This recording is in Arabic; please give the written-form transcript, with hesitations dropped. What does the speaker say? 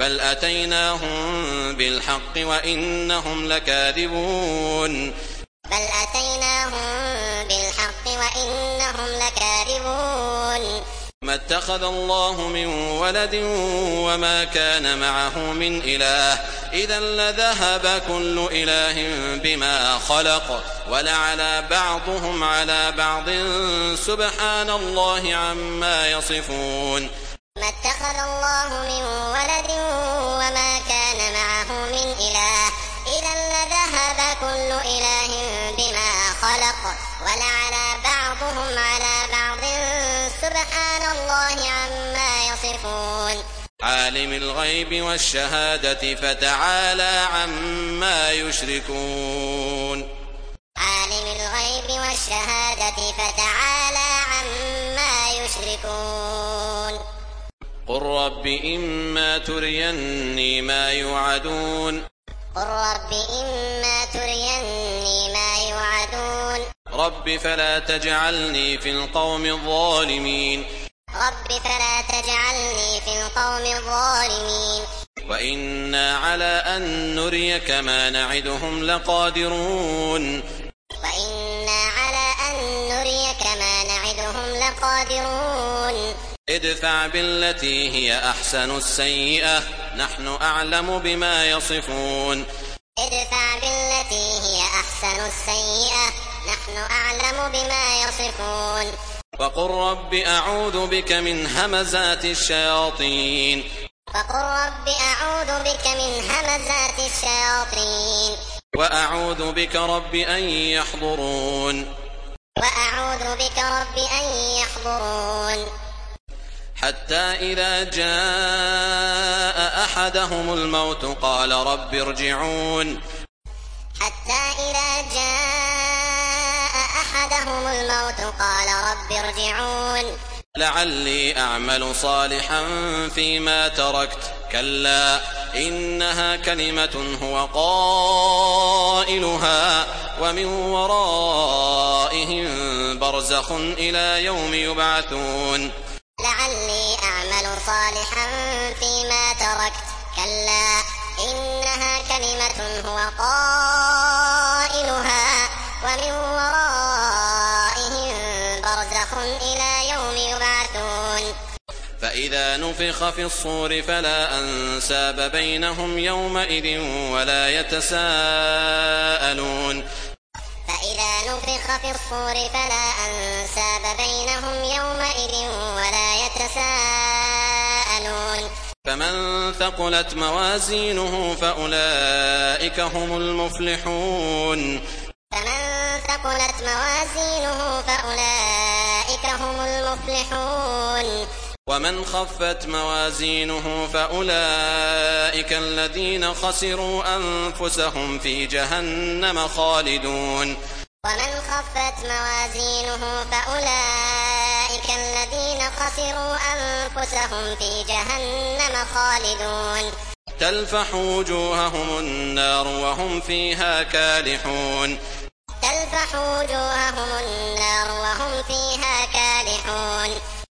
بل أتيناهم بالحق وإنهم لكاذبون بل أتيناهم بالحق وإنهم لكاذبون ما اتخذ الله من ولد وما كان معه من إله إذا لذهب كل إله بما خلق ولعلى بعضهم على بعض سبحان الله عما يصفون ما اتخذ الله من ولد وما كان معه من إله إذا لذهب كل إله بما خلق ولعلى بعضهم على بعض سبحان الله عما يصفون عالم الغيب والشهادة فتعالى عما يشركون عالم الغيب والشهادة فتعالى عما يشركون قل رب إما تريني ما يوعدون قل رب إما تريني ما يوعدون رب فلا تجعلني في القوم الظالمين رب فلا تجعلني في القوم الظالمين وإنا على أن نريك ما نعدهم لقادرون وإنا على أن نريك ما نعدهم لقادرون ادفع بالتي هي أحسن السيئة نحن أعلم بما يصفون ادفع بالتي هي أحسن السيئة نحن أعلم بما يصفون وقل رب أعوذ بك من همزات الشياطين وقل رب أعوذ بك من همزات الشياطين وأعوذ بك رب أن يحضرون وأعوذ بك رب أن يحضرون حتى إذا جاء أحدهم الموت قال رب ارجعون حتى إذا جاء أحدهم الموت قال رب ارجعون لعلي أعمل صالحا فيما تركت كلا إنها كلمة هو قائلها ومن ورائهم برزخ إلى يوم يبعثون لعلي أعمل صالحا فيما تركت كلا إنها كلمة هو قائلها ومن ورائهم برزخ إلى يوم يبعثون فإذا نفخ في الصور فلا أنساب بينهم يومئذ ولا يتساءلون فإذا نفخ في الصور فلا أنساب بينهم يومئذ ولا يتساءلون فمن ثقلت موازينه فأولئك هم المفلحون فمن ثقلت موازينه فأولئك هم المفلحون ومن خفت موازينه فأولئك الذين خسروا أنفسهم في جهنم خالدون ومن خفت موازينه فأولئك الذين خسروا أنفسهم في جهنم خالدون تلفح وجوههم النار وهم فيها كالحون تلفح وجوههم النار وهم فيها كالحون